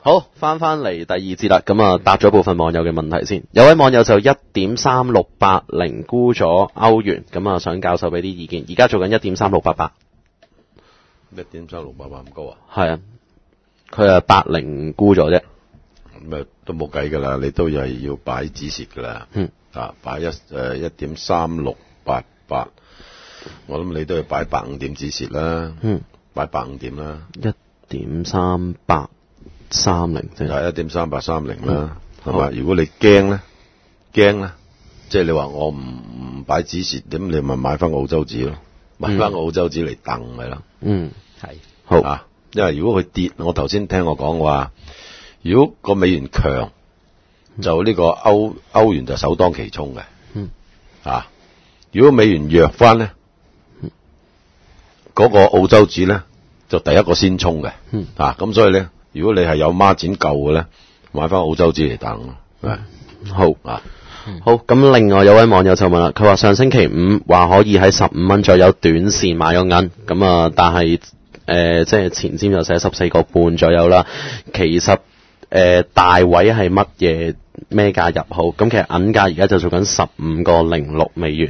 好，翻嚟第二節啦，咁啊答咗部分網友嘅問題先。有位網友就1.3680沽咗歐元，咁啊想教授俾啲意見。而家做緊1.3688， 1.3688咁高啊？ 係啊，佢係80沽咗啫。 咁啊都冇計噶啦，你都係要擺止蝕噶啦。擺1.3688，我諗你都要擺150點止蝕啦。擺150點啦。 1.3830即係 1.3830啦，係嘛？如果你驚咧，即係你話我唔擺止蝕，咁你咪買翻澳洲紙咯，買翻澳洲紙嚟掟咪啦。 係好啊，因為如果佢跌，我頭先聽我講話，如果個美元強，就呢個歐元就首當其衝嘅。如果美元弱翻咧，嗰個澳洲紙咧就第一個先衝嘅。咁所以咧，如果你係有孖展夠嘅咧，買翻澳洲紙嚟掟咯。 好，咁另外有位網友就問啦，佢話上星期五話可以喺15蚊左右短線買個銀，咁啊，但係即係前瞻就寫14個半左右啦。其實大位係乜嘢咩價入好？咁其實銀價而家就做緊15.06美元。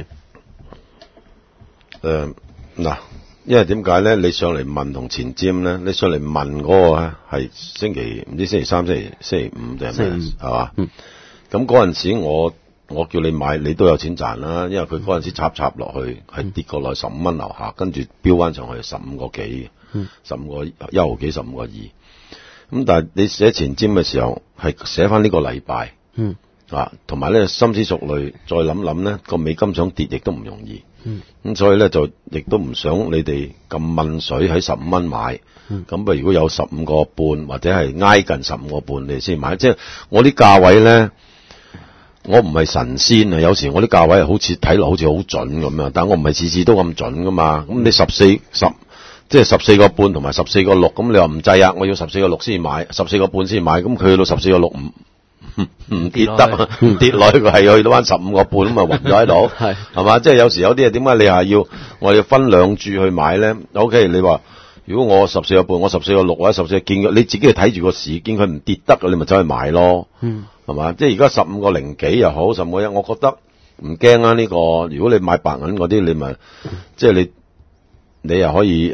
因為點解咧？你上嚟問同前瞻咧，你上嚟問嗰個咧係星期3、星期5定係咩？係嘛？咁嗰陣時我叫你買，你都有錢賺啦，因為佢嗰陣時插落去係跌過來15蚊樓下，跟住飆翻上去15個幾，15個1毫幾15個2。咁但係你寫前瞻嘅時候係寫翻呢個禮拜，同埋咧深思熟慮，再諗諗咧個美金想跌亦都唔容易。咁所以咧就亦都唔想你哋咁問水喺15蚊買，咁如果有15個半或者係挨近15個半，你先買。即係我啲價位咧，我唔係神仙啊，有時我啲價位好似睇落好似好準咁樣，但我唔係次次都咁準噶嘛。咁你即係14個半同埋14個6，咁你話唔制啊？我要14個6先買，14個半先買，咁佢去到14個6唔跌得，唔跌落去佢係去到翻15個半咁啊，暈咗喺度，係嘛？即係有時有啲嘢點解你係我要分兩注去買咧 ？OK， 你話如果我14個半，我14個6或者14見你自己去睇住個市，見佢唔跌得嘅，你咪走去買咯，係嘛？即係而家15個0幾又好，15個1，我覺得唔驚啊！呢個如果你買白銀嗰啲，你咪即係你又可以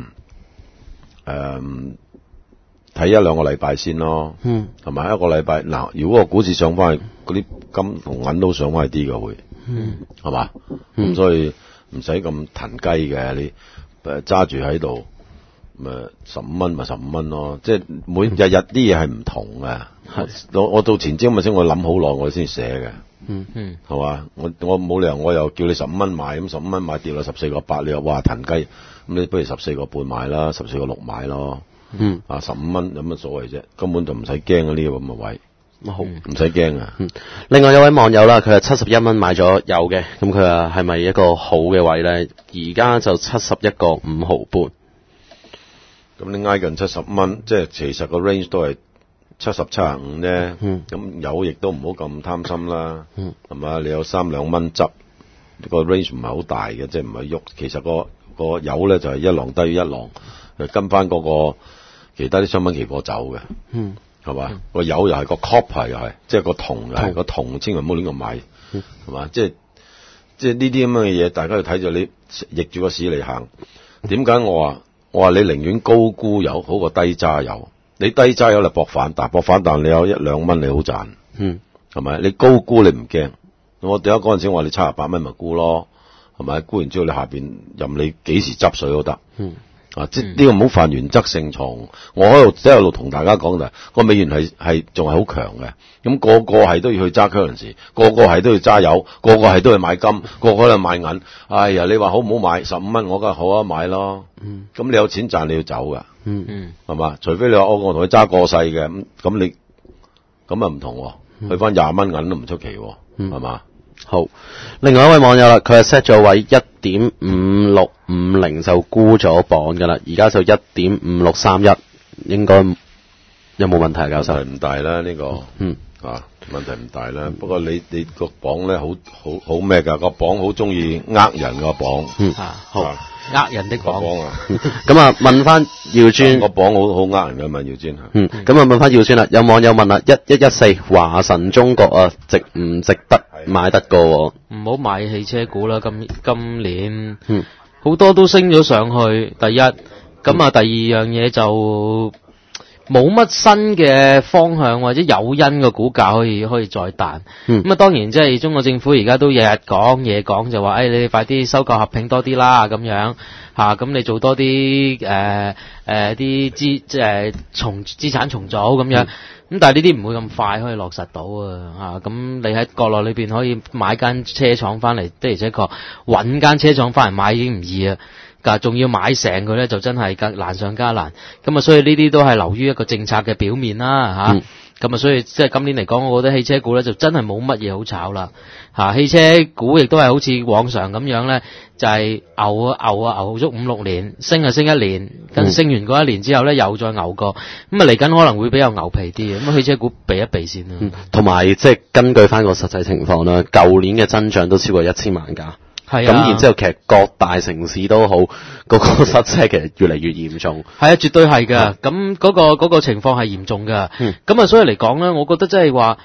睇1-2個禮拜先咯，係咪？1個禮拜嗱，如果個股市上翻去，嗰啲金同銀都上翻去啲嘅會，係嘛？咁所以唔使咁騰雞嘅，你揸住喺度，咪15蚊咪15蚊咯。即係每日啲嘢係唔同嘅。我到前朝咪先，我諗好耐我先寫嘅，係嘛？我冇理由我又叫你15蚊買，咁15蚊買跌到14個8，你又話騰雞，咁你不如14個半買啦，14個6買咯。15蚊有乜所謂啫？根本就唔使驚啊！呢個咁嘅位，好唔使驚啊！ 另外有位網友啦，佢係71蚊買咗有嘅，咁佢話係咪一個好嘅位咧？而家就71個5毫半。 咁你挨近70蚊，即係其實個 range 都係70、75啫。咁有亦都唔好咁貪心啦，係嘛？你有3-2蚊執，個 range 唔係好大嘅，即係唔係喐。其實個油咧就係一浪低於一浪，跟翻嗰個其他啲商品期貨走嘅，係嘛？個油又係個 copper 又係，即係個銅又係個銅，千祈唔好亂咁買，係嘛？即係呢啲咁樣嘅嘢，大家要睇住你逆住個市嚟行。點解我話你寧願高沽油好過低揸油？你低揸油嚟搏反彈，你有1-2蚊你好賺，係咪？你高沽你唔驚。我點解嗰陣時我話你78蚊咪沽咯，係咪？沽完之後你下邊任你幾時執水都得。即係呢個唔好犯原則性錯誤。我喺度同大家講就係個美元係仲係好強嘅，咁個個係都要去揸 currency，個個係都要揸油，個個係都要買金，個個都要買銀。哎呀，你話好唔好買15蚊？我梗係好啊，買咯。咁你有錢賺你要走噶，係嘛？除非你話我同佢揸過世嘅，咁你咁啊唔同，去翻20蚊銀都唔出奇，係嘛？ 好，另外一位網友啦，佢係 set 咗位1.5650就沽咗磅噶啦，而家就1.5631，應該有冇問題啊？教授？ 問題唔大啦，呢個，問題唔大啦。不過你個磅咧好咩噶？個磅好中意呃人個磅。 好。 人的榜啊， 咁啊問翻耀尊個榜好呃人嘅問耀尊嚇。 咁啊問翻耀尊啦，有網友問啦，1114華晨中國啊，值唔值得買得過？ 唔好買汽車股啦，今年好多都升咗上去。第一，咁啊第二樣嘢就冇乜新嘅方向或者誘因嘅股價可以再彈。咁啊當然即係中國政府而家都日日講嘢講，就話你哋快啲收購合併多啲啦咁樣嚇，咁你做多啲啲資產重組咁樣。咁但係呢啲唔會咁快可以落實到啊！咁你喺國內裏邊可以買間車廠翻嚟，的而且確揾間車廠翻嚟買已經唔易啊！但仲要買成佢咧，就真係難上加難。咁啊，所以呢啲都係流於一個政策嘅表面啦嚇。咁啊，所以即係今年嚟講，我覺得汽車股咧就真係冇乜嘢好炒啦嚇。汽車股亦都係好似往常咁樣咧，就係牛足5-6年，升一年，跟升完嗰一年之後咧，又再牛過。咁啊，嚟緊可能會比較牛皮啲嘅。咁汽車股避一避先啦。 同埋即係根據翻個實際情況啦，舊年嘅增長都超過1000萬架。 係啊， 咁然之後其實各大城市都好，個塞車其實越嚟越嚴重。 係啊，絕對係㗎。咁嗰個情況係嚴重㗎。咁啊，所以嚟講咧，我覺得即係話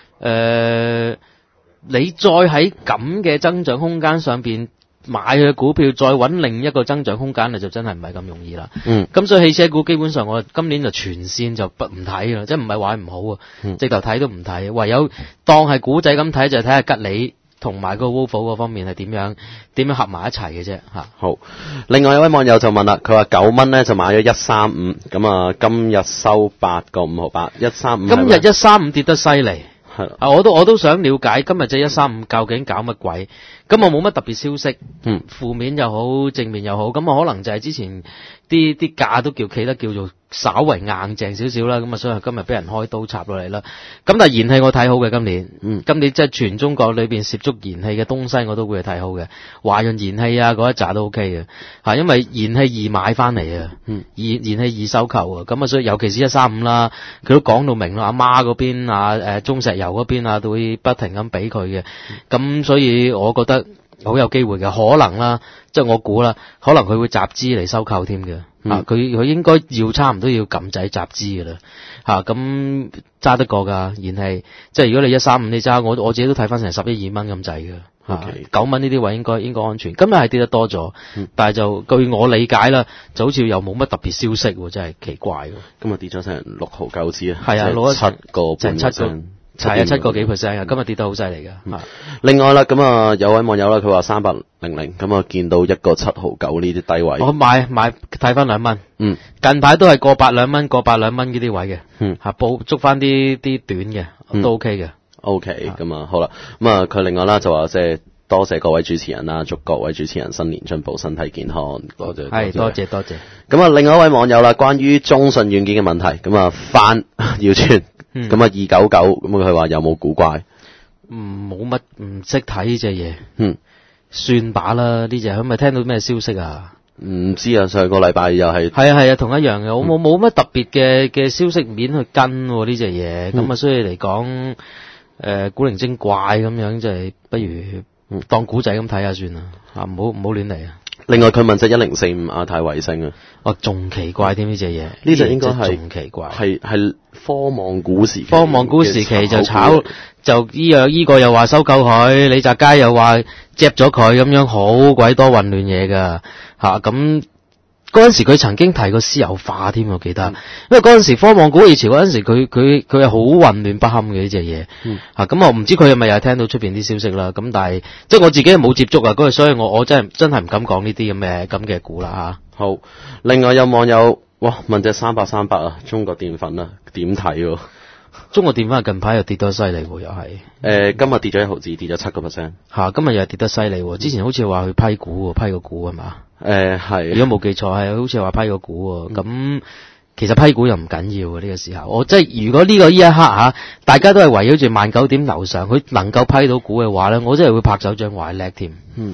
你再喺咁嘅增長空間上邊買嘅股票，再揾另一個增長空間，就真係唔係咁容易啦。咁所以汽車股基本上我今年就全線就唔睇啦，即係唔係話唔好啊，直頭睇都唔睇，唯有當係股仔咁睇，就睇下吉利同埋個 Volvo 嗰方面係點樣合埋一齊嘅啫嚇。 好，另外有位網友就問啦，佢話9蚊咧就買咗135，咁啊今日收8個5毫8，135。今日 135跌得犀利，係啊，我都想了解今日隻135究竟搞乜鬼？咁我冇乜特別消息，負面又好，正面又好，咁啊可能就係之前啲價都企得叫做稍為硬淨少少啦，咁啊所以今日俾人開刀插落嚟啦。咁但係燃氣我睇好嘅今年，今年即係全中國裏邊涉足燃氣嘅東西我都會係睇好嘅，華潤燃氣啊嗰一紮都 OK 嘅嚇，因為燃氣易買翻嚟啊，燃氣易收購啊，咁啊所以尤其是135啦，佢都講到明啦，阿媽嗰邊中石油嗰邊都會不停咁俾佢嘅，咁所以我覺得好有機會嘅，可能啦，即係我估啦，可能佢會集資嚟收購添嘅，佢應該差唔多要撳仔集資嘅啦，咁揸得過㗎，燃氣，即係如果你135你揸，我自己都睇翻成11-12蚊咁滯嘅，9蚊呢啲位應該安全。今日係跌得多咗，但係就據我理解啦，就好似又冇乜特別消息喎，真係奇怪喎。 今日跌咗成6毫9子啊， 係啊，攞 7個半 %。係啊，7個幾%啊！今日跌得好犀利㗎。 另外啦，咁啊有位網友啦，佢話300，咁啊見到1個7毫9呢啲低位， 我買睇翻2蚊。近排都係過8、2蚊，過8、2蚊呢啲位嘅。捉翻啲短嘅都 OK 嘅。 OK，咁啊好啦，咁啊佢另外啦就話即係多謝各位主持人啦，祝各位主持人新年進步，身體健康。多謝。 係多謝。 咁啊另外一位網友啦，關於中信軟件嘅問題，咁啊翻耀村。咁啊299，咁佢話有冇古怪？ 冇乜，唔識睇呢隻嘢。算把啦，呢隻佢咪聽到咩消息啊？ 唔知啊，上個禮拜又係。 係啊，同一樣嘅，我冇乜特別嘅消息面去跟呢隻嘢，咁啊所以嚟講，古靈精怪咁樣，就係不如當古仔咁睇下算啦，唔好亂嚟啊！ 另外佢問隻1045亞太衛星啊， 仲奇怪添呢隻嘢， 呢隻應該係仲奇怪， 係科網股時期， 科網股時期就炒，就依個又話收購佢，李澤楷又話接咗佢，咁樣好鬼多混亂嘢噶吓，咁嗰陣時佢曾經提過私有化添，我記得，因為嗰陣時科網股以前嗰陣時佢係好混亂不堪嘅呢隻嘢，咁我唔知佢係咪又係聽到出邊啲消息啦，咁但係即係我自己係冇接觸啊，嗰所以我真係唔敢講呢啲咁嘅股啦吓。 好，另外有網友問隻300啊，中國澱粉啊，點睇？ 中國澱粉近排又跌得犀利喎，又係。 今日跌咗1毫子，跌咗7個%。 今日又係跌得犀利喎，之前好似話去批股喎，批個股係嘛？ 係。 如果冇記錯係好似話批個股喎，咁其實批股又唔緊要喎呢個時候。我即係如果呢一刻大家都係圍繞住19,000點樓上，佢能夠批到股嘅話咧，我真係會拍手掌話叻添。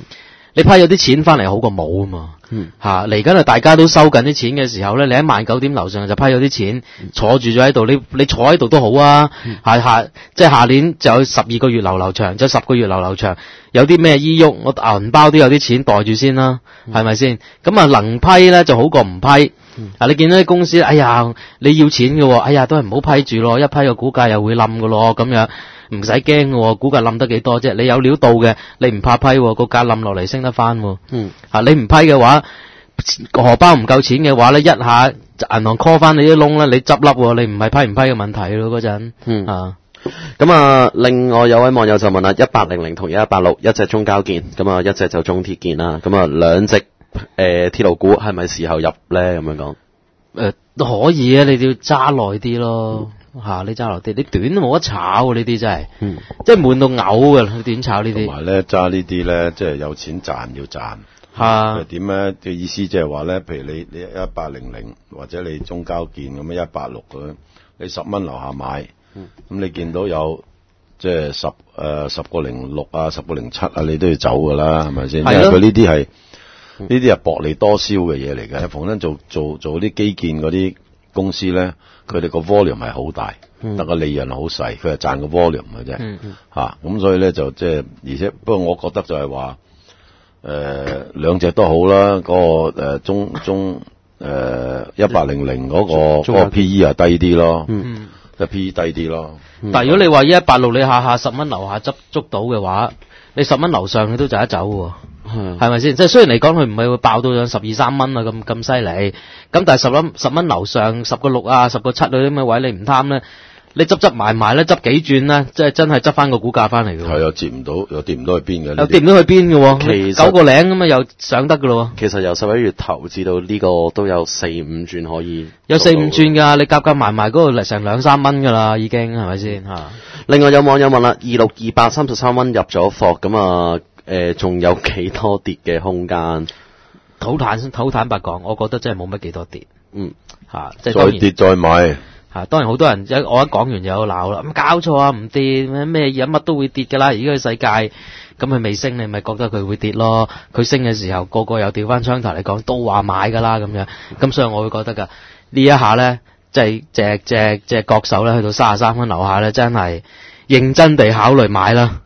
你批咗啲錢翻嚟好過冇啊嘛。嚟緊大家都收緊啲錢嘅時候咧，你喺19點樓上就批咗啲錢，坐住咗喺度，你坐喺度都好啊。即係下年就有12個月流長，就10個月流長，有啲咩依喐，我銀包都有啲錢袋住先啦，係咪先？咁啊能批咧就好過唔批。你見到啲公司，哎呀你要錢嘅喎，哎呀都係唔好批住咯，一批個股價又會冧嘅咯，咁樣唔使驚嘅喎，股價冧得幾多啫？你有料到嘅，你唔怕批喎，個價冧落嚟升得翻喎。你唔批嘅話，荷包唔夠錢嘅話咧，一下銀行 call 翻你啲窿咧，你執笠喎，你唔係批唔批嘅問題咯嗰陣。 咁啊，另外有位網友就問啦，1800同1186一隻中交建，咁啊一隻就中鐵建啦，咁啊兩隻鐵路股係咪時候入咧？咁樣講可以啊，你哋要揸耐啲咯。你揸耐啲，你短都冇得炒呢啲真係，即係悶到嘔嘅，你短炒呢啲。 同埋咧揸呢啲咧，即係有錢賺要賺。點咧？嘅意思即係話咧，譬如你1800或者你中交建咁樣186咁，你10蚊樓下買，咁你見到有即係10個06啊，10個07啊，你都要走噶啦，係咪先？因為佢呢啲係薄利多銷嘅嘢嚟嘅。逢親做啲基建嗰啲公司咧，佢哋個 volume 係好大，但個利潤好細，佢係賺個 volume 嘅啫。咁所以咧就即係，而且不過我覺得就係話，兩隻都好啦。嗰個中1800嗰個 PE 啊低啲咯，即係 PE 低啲咯。 但係如果你話1186你下10蚊樓下捉到嘅話，你10蚊樓上你都就得走喎。係咪先？即係雖然嚟講佢唔係會爆到上12、13蚊啊咁犀利，咁但係10蚊樓上10個6啊10個7嗰啲咁嘅位你唔貪咧，你執埋咧執幾轉咧，即係真係執翻個股價翻嚟嘅。係啊，跌唔到又跌唔到去邊嘅， 又跌唔到去邊嘅。其實9個零咁啊又上得嘅咯。 其實由11月頭至到呢個都有4、5轉可以， 有4、5轉㗎，你夾埋嗰度嚟成2、3蚊㗎啦，已經係咪先？ 另外有網友問啦，2628 33蚊入咗貨，咁啊仲有幾多跌嘅空間？ 好坦白講，我覺得真係冇乜幾多跌。即係再跌再買。 當然好多人我一講完就有鬧啦，咁搞錯啊，唔跌咩嘢乜都會跌㗎啦，而家個世界咁佢未升，你咪覺得佢會跌咯。佢升嘅時候，個個又調翻槍頭嚟講，都話買㗎啦咁樣。咁所以我會覺得㗎，呢一下咧，即係隻國手咧，去到33蚊樓下咧，真係認真地考慮買啦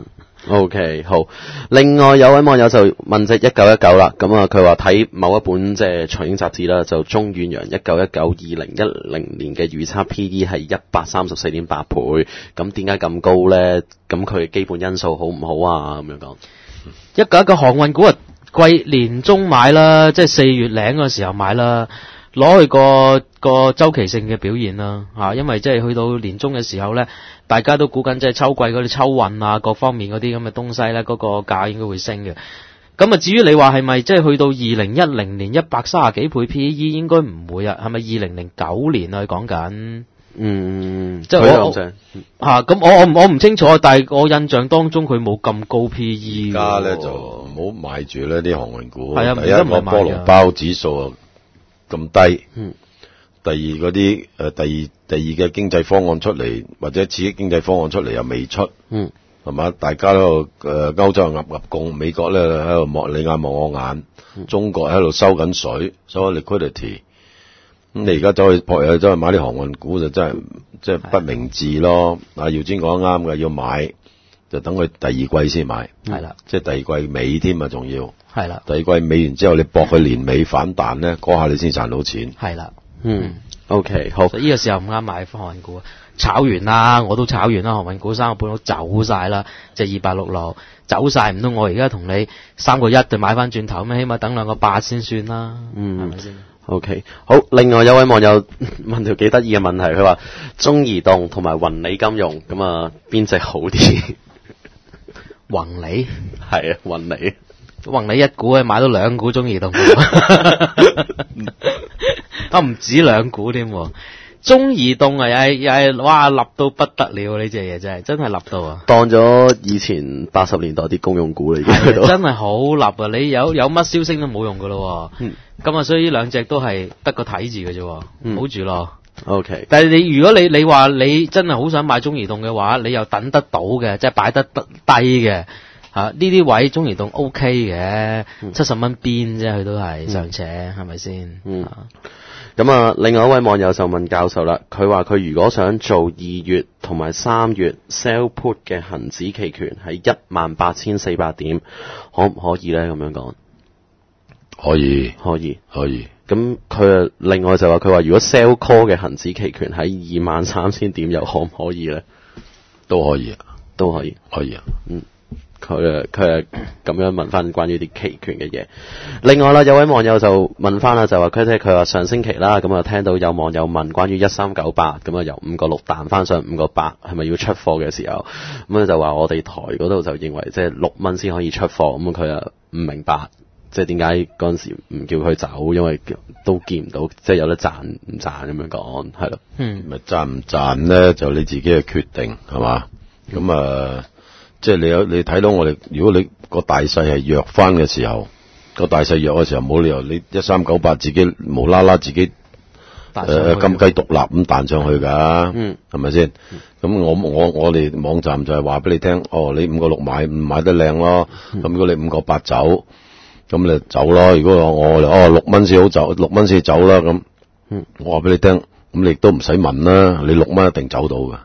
OK 好，另外有位網友就問隻1919啦，咁啊佢話睇某一本即係財經雜誌啦，就中遠洋1919 2010年嘅預測 PE 係134.8倍，咁點解咁高咧？咁佢基本因素好唔好啊？咁樣講 ，191航運股啊，季年中買啦，即係4月零嗰時候買啦，攞去個周期性嘅表現啦，因為即係去到年中嘅時候咧。大家都估緊即係秋季嗰啲秋運啊，各方面嗰啲咁嘅東西咧，嗰個價應該會升嘅。咁啊，至於你話係咪即係去到2010年130幾倍 PE 應該唔會啊？係咪2009年啊？講緊，即係我唔清楚，但係我印象當中佢冇咁高 PE。 而家咧就唔好買住呢啲航運股。 係啊， 第一個菠蘿包指數咁低。第二嗰啲第二嘅經濟方案出嚟，或者刺激經濟方案出嚟又未出，係嘛？大家喺度歐洲鴨共，美國咧喺度望你眼望我眼，中國喺度收緊水，收緊 liquidity。咁你而家走去撲入走去買啲航運股就真係即係不明智咯。阿耀堅講得啱嘅，要買就等佢第二季先買， 係啦， 即係第二季尾添啊，仲要係啦。 第二季尾完之後，你搏佢年尾反彈咧，嗰下你先賺到錢。 係啦。 OK 好。 呢個時候唔啱買航運股，炒完啦，我都炒完啦，航運股3個半都走晒啦，即係266走晒，唔通我而家同你3個1就買翻轉頭咩？起碼等2個8先算啦，係咪先 ？OK 好。另外有位網友問條幾得意嘅問題，佢話中移動同埋宏利金融咁啊，邊隻好啲？ 宏利係啊，宏利一股買到2股中移動。唔止2股添，中移動啊，又係哇立到不得了，呢隻嘢真係立到啊！ 當咗以前80年代啲公用股嚟嘅， 真係好立啊！你有乜消息都冇用噶咯，咁啊，所以呢兩隻都係得個睇字嘅啫，好住咯。 OK， 但係如果你話你真係好想買中移動嘅話，你又等得到嘅，即係擺得低嘅。 呢啲位中移動 OK 嘅，70蚊邊啫，佢都係尚且係咪先？ 咁啊，另外一位網友就問教授啦，佢話佢如果想做2月同埋3月 sell put 嘅恒指期權喺18400點，可唔可以咧？咁樣講， 可以。 咁佢另外就話佢話如果 sell call 嘅恒指期權喺23000點，又可唔可以咧？ 都可以啊。 佢係咁樣問翻關於啲期權嘅嘢。另外啦，有位網友就問翻啦，就話佢話上星期啦，咁啊聽到有網友問關於1398，咁啊由5個6彈翻上5個8，係咪要出貨嘅時候，咁就話我哋台嗰度就認為即係6蚊先可以出貨，咁佢啊唔明白，即係點解嗰陣時唔叫佢走，因為都見唔到即係有得賺唔賺咁樣講，係咯。 咪賺唔賺咧就你自己嘅決定係嘛？咁即係你睇到我哋，如果你個大勢係弱翻嘅時候，冇理由你1398自己無啦啦自己金雞獨立咁彈上去㗎，係咪先？咁我哋網站就係話俾你聽，你5個6買得靚咯，咁如果你5個8走，咁你就走咯。如果我6蚊先好走，6蚊先走啦，咁我話俾你聽，咁你亦都唔使問啦，你6蚊一定走到㗎。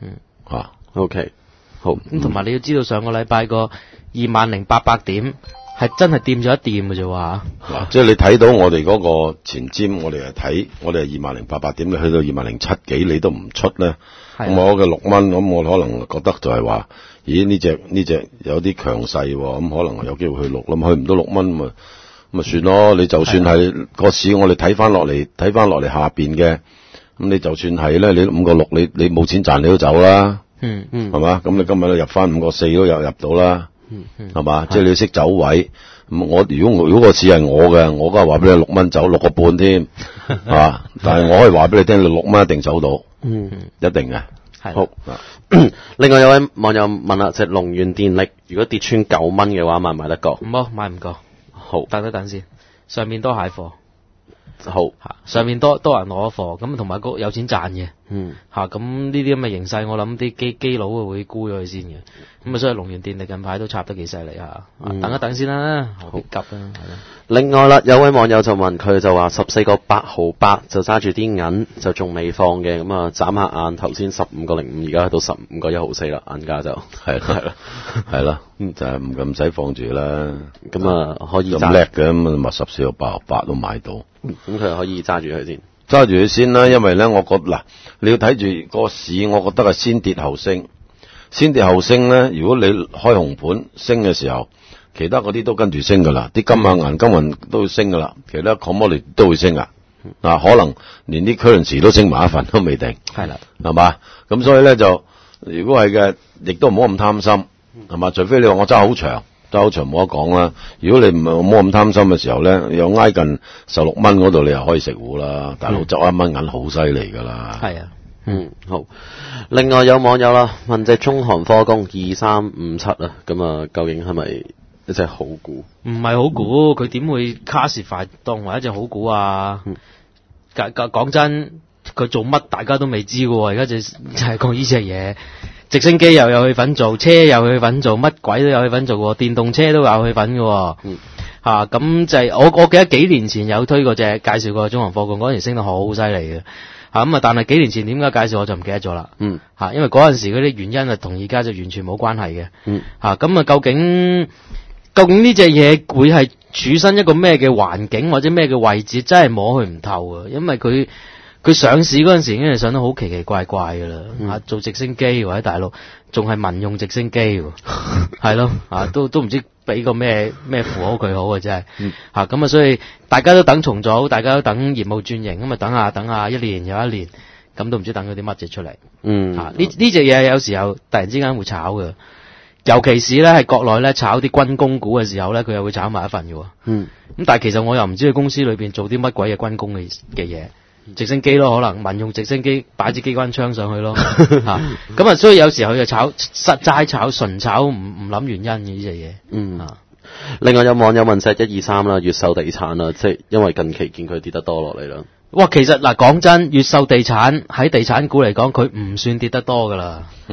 OK。好， 咁同埋你要知道上個禮拜個20800點係真係掂咗一掂嘅啫喎。 即係你睇到我哋嗰個前瞻，我哋係20800點，你去到207幾你都唔出咧。咁我嘅6蚊，咁我可能覺得就係話，咦呢隻有啲強勢喎，咁可能有機會去6，咁去唔到6蚊咪算咯。你就算係個市，我哋睇翻落嚟下邊嘅，咁你就算係咧，你5個6你冇錢賺你都走啦。係嘛？咁你今日都入翻5個4都有入到啦。係嘛？即係你要識走位。咁如果個市係我嘅，我梗係話俾你6蚊走6個半添，係嘛？但係我可以話俾你聽，你6蚊一定走到。一定嘅。 好。另外有位網友問啦，隻龍源電力如果跌穿9蚊嘅話，買唔買得過？ 買唔過。 好， 等一等先，上面多蟹貨。 好， 上面多人攞貨，咁同埋有錢賺嘅，咁呢啲咁嘅形勢，我諗啲基佬會沽咗佢先嘅，咁所以龍源電力近排都插得幾犀利嚇，等一等先啦，好急啦，係啦。 另外啦，有位網友就問佢就話14個8毫8就揸住啲銀就仲未放嘅，咁啊眨下眼頭先15個05，而家去到15個1毫4啦，銀價就係啦，就係唔使放住啦， 咁啊可以咁叻嘅，咁咪14個8毫8都買到。 咁佢可以揸住佢先， 揸住佢先啦。因為咧，我覺得你要睇住個市，我覺得係先跌後升。先跌後升咧，如果你開紅盤升嘅時候，其他嗰啲都跟住升噶啦，啲金啊銀金銀都會升噶啦，其他 commodity 都會升噶。可能連啲 currency 都升埋一份都未定。 係啦， 係嘛？咁所以咧就，如果係嘅，亦都唔好咁貪心，係嘛？除非你話我揸好長。揸好長冇得講啦。如果你唔好咁貪心嘅時候咧，有挨近16蚊嗰度，你又可以食糊啦。大佬執1蚊銀好犀利噶啦。 係啊， 好。另外有網友啦問隻中航科工2357啊，咁啊究竟係咪一隻好股？ 唔係好股，佢點會classify當為一隻好股啊？講真，佢做乜大家都未知嘅喎。而家就係講呢隻嘢。直升機又有去份做，車又去份做，乜鬼都有去份做喎，電動車都有去份嘅。咁就係我記得幾年前有推過介紹過中航科工，嗰陣時升得好犀利嘅。咁但係幾年前點解介紹我就唔記得咗啦。因為嗰陣時嗰啲原因啊，同而家就完全冇關係嘅。咁究竟呢隻嘢會係處身一個咩嘅環境或者咩嘅位置，真係摸佢唔透啊，因為佢上市嗰陣時已經係上得好奇奇怪怪㗎啦，做直升機或者大陸仲係民用直升機喎，係咯，都唔知俾個咩符號佢好嘅真係，咁所以大家都等重組，大家都等業務轉型，咁等下1年又1年，咁都唔知等佢啲乜嘢出嚟。呢隻嘢有時候突然之間會炒嘅，尤其是咧係國內咧炒啲軍工股嘅時候咧，佢又會炒埋一份嘅。咁但係其實我又唔知佢公司裏邊做啲乜鬼嘅軍工嘅嘢。直升機咯，可能民用直升機擺支機關槍上去咯，咁所以有時候就齋炒純炒，唔諗原因嘅呢隻嘢。 另外有網友問隻123啦，越秀地產啦，即係因為近期見佢跌得多落嚟啦。 哇，其實講真，越秀地產喺地產股嚟講，佢唔算跌得多噶啦。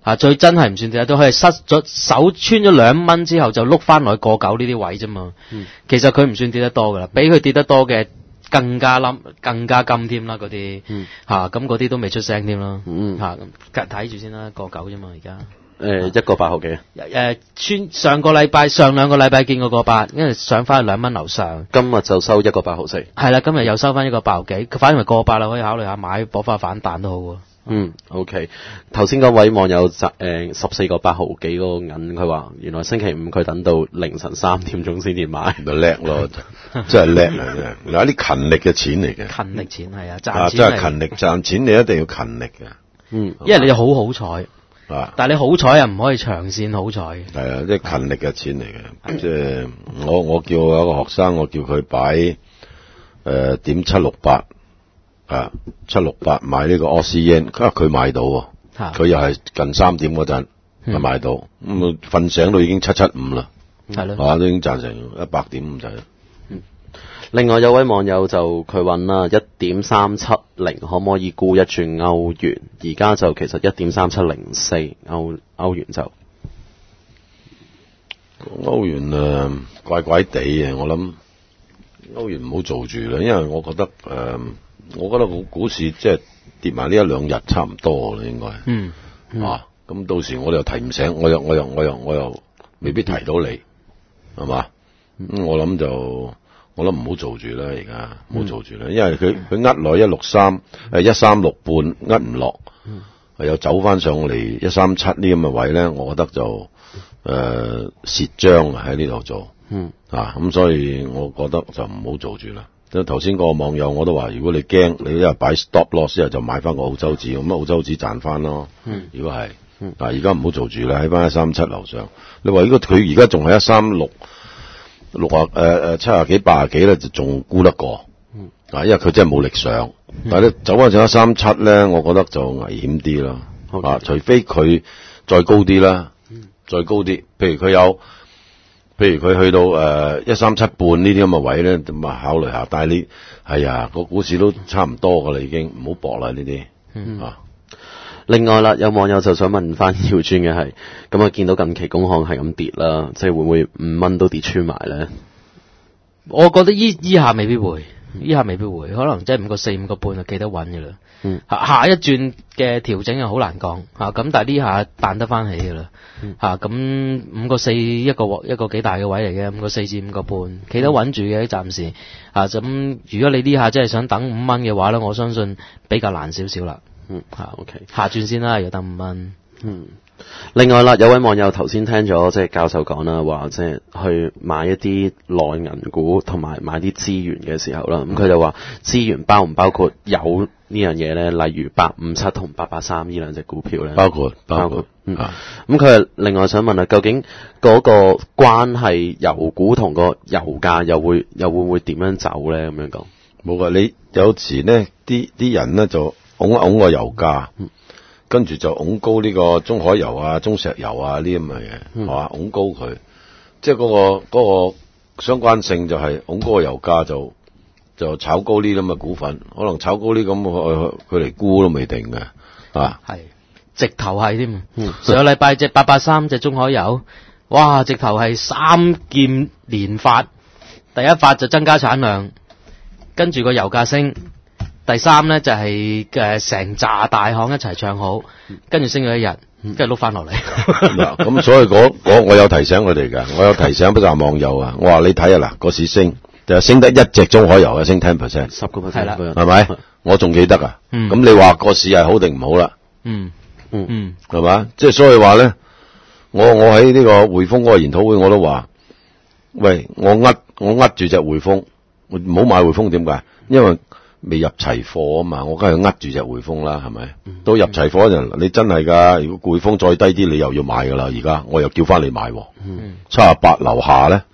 最真係唔算跌得多，佢係失咗手穿咗2蚊之後就碌翻落去過9呢啲位啫嘛。其實佢唔算跌得多噶啦，比佢跌得多嘅更加金添啦嗰啲咁嗰啲都未出聲添啦。咁睇住先啦，過9啫嘛而家。 1個8毫幾。 上兩個禮拜見過個8，因為上翻去2蚊樓上。 今日就收1個8毫4。係啦，今日又收翻1個8毫幾，佢反而過8啦，可以考慮下買搏翻反彈都好喎。 OK。頭先嗰位網友14個8毫幾嗰個銀，佢話原來星期5佢等到凌晨3點鐘先至買， 咪叻咯，真係叻啊！真係，嗱啲勤力嘅錢嚟嘅。 勤力錢係啊，賺錢真係勤力賺錢，你一定要勤力嘅。 因為你好彩。但係你好彩又唔可以長線好彩。 係啊，即係勤力嘅錢嚟嘅。即係我叫有一個學生，我叫佢擺點768 768買呢個澳斯yen，佢買到喎。佢又係近3點嗰陣就買到，咁瞓醒都已經775啦。 係咯， 都已經賺成100點咁滯。 另外有位網友就佢問啦，1.370可唔可以沽一轉歐元？而家就其實1.3704歐元就歐元怪怪地嘅，我諗歐元唔好做住啦，因為我覺得股市即係跌埋呢1-2日差唔多啦，應該。咁到時我哋又提唔醒，我又未必提到你，係嘛？我諗唔好做住啦，而家唔好做住啦，因為佢呃落163 136半呃唔落，又走翻上嚟137呢咁嘅位咧，我覺得就蝕張喺呢度做，咁所以我覺得就唔好做住啦。即係頭先個網友我都話，如果你驚，你一係擺 stop loss 之後就買翻個澳洲紙，咁澳洲紙賺翻咯。如果係，而家唔好做住啦，喺翻137樓上。你話如果佢而家仲係136。70幾80幾咧就仲沽得過，因為佢真係冇力上，但係咧走翻上137咧，我覺得就危險啲啦。除非佢再高啲啦，再高啲，譬如佢去到137半呢啲咁嘅位咧，咁啊考慮下。但係你個股市都差唔多噶啦，已經唔好搏啦呢啲。 另外啦，有網友就想問翻耀尊嘅係，咁啊見到近期工行係咁跌啦，即係會唔會5蚊都跌穿埋咧？ 我覺得依下未必會，可能即係5個4、5個半就企得穩嘅啦。下一轉嘅調整又好難講咁但係呢下彈得翻起嘅啦。咁5個4一個幾大嘅位嚟嘅，5個4至5個半企得穩住嘅暫時。咁如果你呢下真係想等5蚊嘅話咧，我相信比較難少少啦。 OK， 下轉先啦，要等5蚊。 另外啦，有位網友頭先聽咗即係教授講啦，話即係去買一啲內銀股同埋買啲資源嘅時候啦，咁佢就話資源包唔包括有呢樣嘢咧？例如857同883呢兩隻股票咧？ 包括。 咁佢另外想問啦，究竟嗰個關係油股同個油價又會點樣走咧？咁樣講冇噶，你有時咧啲人咧就拱一拱個油價。跟住就拱高呢個中海油啊、中石油啊呢啲咁嘅嘢，係嘛？拱高佢，即係嗰個相關性就係拱高個油價就炒高呢啲咁嘅股份，可能炒高呢咁佢嚟沽都未定嘅， 係直頭係添。上個禮拜隻883隻中海油，哇！直頭係3劍連發，第一發就增加產量，跟住個油價升。第三咧就係成紮大行一齊唱好，跟住升咗一日，跟住碌翻落嚟。 嗱，咁所以我有提醒佢哋㗎，我有提醒俾啲網友啊，我話你睇下嗱，個市升就升得一隻中海油啊，升 10%， 10% 係啦， 係咪？我仲記得啊，咁你話個市係好定唔好啦？係嘛？即係所以話咧，我喺呢個匯豐嗰個研討會我都話，喂，我呃住隻匯豐，唔好買匯豐，點解？因為未入齊貨啊嘛，我梗係呃住隻匯豐啦，係咪？到入齊貨嗰陣，你真係噶，如果匯豐再低啲，你又要買噶啦。而家我又叫翻你買，78樓下咧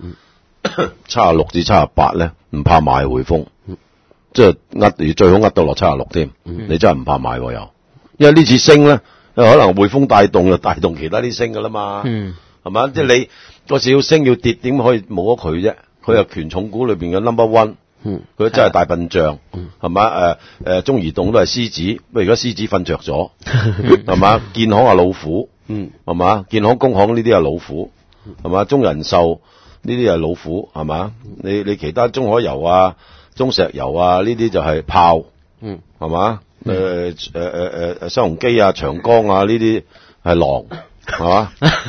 ，76至78咧，唔怕買匯豐，即係最好呃到落76添。你真係唔怕買又，因為呢次升咧，可能匯豐帶動就帶動其他啲升噶啦嘛，係嘛？即係你個市要升要跌，點可以冇咗佢啫？佢係權重股裏邊嘅 number one。佢真係大笨象，係嘛？中移動都係獅子，不過而家獅子瞓着咗，係嘛？建行係老虎， 係嘛？建行、工行呢啲係老虎，係嘛？中人壽呢啲係老虎，係嘛？你其他中海油啊、中石油啊呢啲就係炮，係嘛？新鴻基啊、長江啊呢啲係狼。係嘛？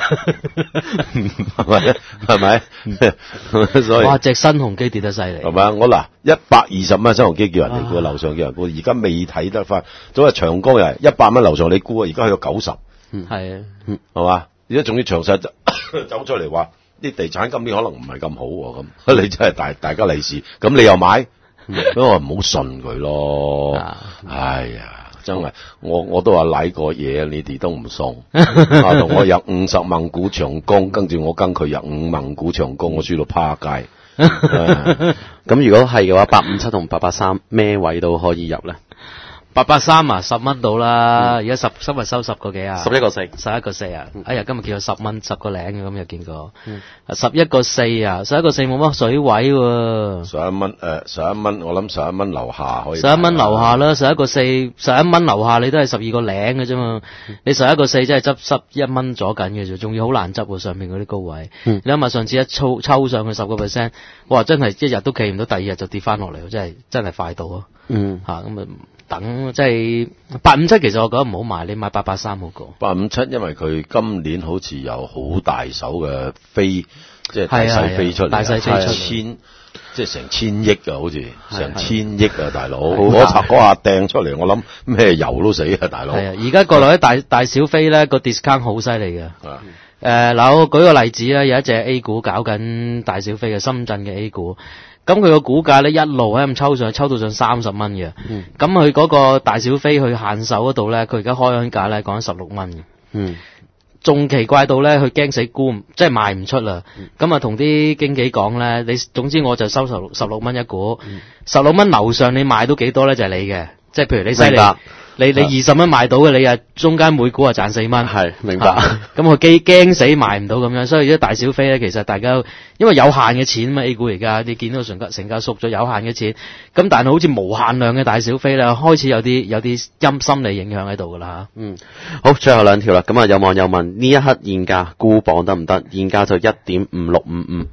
係咪？所以哇！隻新鴻基跌得犀利， 係咪？我嗱120蚊新鴻基叫人哋沽，樓上叫人沽，而家未睇得翻。早日長江又係100蚊樓上你沽啊，而家去到90， 係啊， 係嘛？而家仲要詳細走出嚟話啲地產今年可能唔係咁好喎，咁你真係大家利是，咁你又買，咁我唔好信佢咯。哎呀！真係，我都話賴過嘢，你哋都唔送。同我入50萬股長江，跟住我跟佢入5萬股長江，我輸到趴街。 咁如果係嘅話，857同883咩位都可以入咧 ？883啊，10蚊到啦，而家今日收10個幾啊 ？11個4 ，11個4啊！哎呀，今日見到10蚊10個零嘅，咁又見過。11個4啊，11個4冇乜水位喎。 11蚊11蚊，我諗11蚊樓下可以。 11蚊樓下啦，11個4，11蚊樓下你都係12個零嘅啫嘛。你11個4真係執1蚊咗緊嘅啫，仲要好難執喎，上面嗰啲高位。你諗下上次一抽上去10%，哇！真係一日都企唔到，第二日就跌翻落嚟，真係快到啊！咁啊等即係857，其實我覺得唔好買，你買883好過。 857，因為佢今年好似有好大手嘅飛，即係大細飛出嚟， 大細飛出即係成1000億啊，好似成1000億啊，大佬！嗰下掟出嚟，我諗咩油都死啊，大佬！ 係啊，而家國內啲大小飛咧個 discount 好犀利嘅。嗱，我舉個例子啦，有一隻 A 股搞緊大小飛嘅深圳嘅 A 股。咁佢個股價咧一路喺咁抽上去，抽到上30蚊嘅。咁佢嗰個大小飛去限售嗰度咧，佢而家開緊價咧講緊16蚊嘅。仲奇怪到咧，佢驚死沽，即係賣唔出啦。咁啊，同啲經紀講咧，總之我就收16蚊一股，16蚊樓上你賣到幾多咧就係你嘅，即係譬如你犀利。你20蚊買到嘅，你中間每股啊賺4蚊， 係明白。 咁佢驚死賣唔到咁樣，所以啲大小飛咧，其實大家因為有限嘅錢嘛 A 股而家你見到成交縮咗有限嘅錢，咁但係好似無限量嘅大小飛咧，開始有啲心理影響喺度噶啦吓。 好，最後2條啦。咁啊，有網友問呢一刻現價沽磅得唔得？現價就1.5655。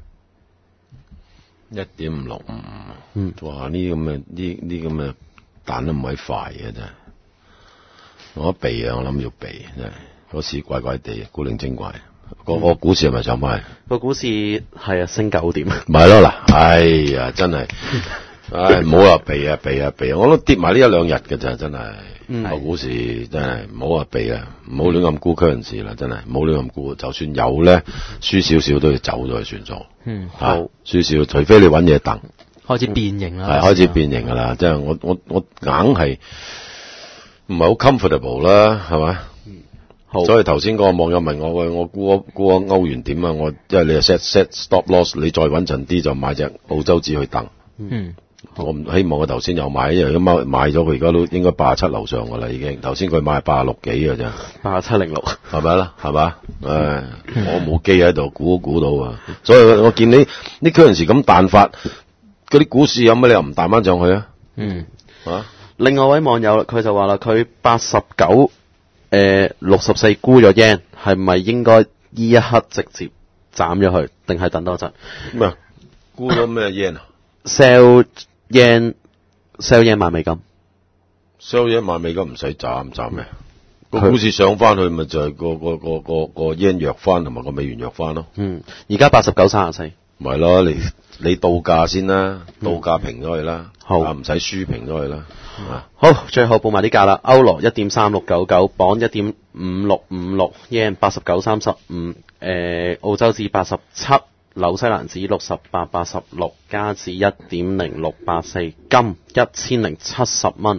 1.565。哇！呢啲咁嘅彈得唔係快嘅真係。我避啊！我諗要避，真係嗰市怪怪地，古靈精怪。個股市係咪上翻？ 個股市係啊，升9點。 咪咯嗱，哎呀，真係，唔好話避啊！我都跌埋呢1-2日嘅咋，真係。個股市真係唔好話避啊，唔好亂咁沽currency啦，真係唔好亂咁沽。就算有咧，輸少少都要走咗去算數。好，輸少，除非你揾嘢等。 開始變形啦。 係開始變形㗎啦，即係我硬係。唔係好 comfortable 啦，係咪？好。所以頭先個網友問我沽歐元點啊？因為你 set stop loss， 你再穩陣啲就買隻澳洲紙去等。我唔希望我頭先有買，因為買咗佢而家都應該87樓上㗎啦，已經。頭先佢買86幾㗎咋 8706， 係咪啦？係嘛？我冇機喺度估到啊！所以我見你嗰陣時咁彈法，嗰啲股市有乜理由唔彈翻上去啊？ 另外一位網友佢就話啦，佢89 64沽咗 yen， 係咪應該呢一刻直接斬咗佢，定係等多陣？ 咩？沽咗咩 yen 啊 ？sell yen 買美金 ，sell yen 買美金唔使斬咩？個股市上翻去咪就係個 yen 弱翻，同埋個美元弱翻咯。 而家89.34， 咪咯，你到價先啦，到價平咗佢啦，好唔使輸平咗佢啦。 好，最後報埋啲價啦。歐羅1.3699，磅1.5656 yen 89.35，澳洲紙87，紐西蘭紙68.86，加紙1.0684，金1070蚊。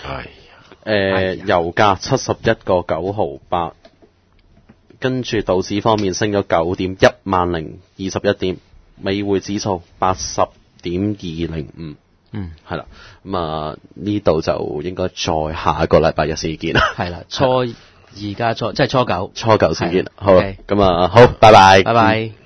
油價71.9毫8，跟住道指方面升咗9點，10,021點，美匯指數80.205。係啦，咁啊呢度就應該再下一個禮拜日先見啦。 係啦，即係初9 先見。好，咁啊好，拜拜。 拜拜。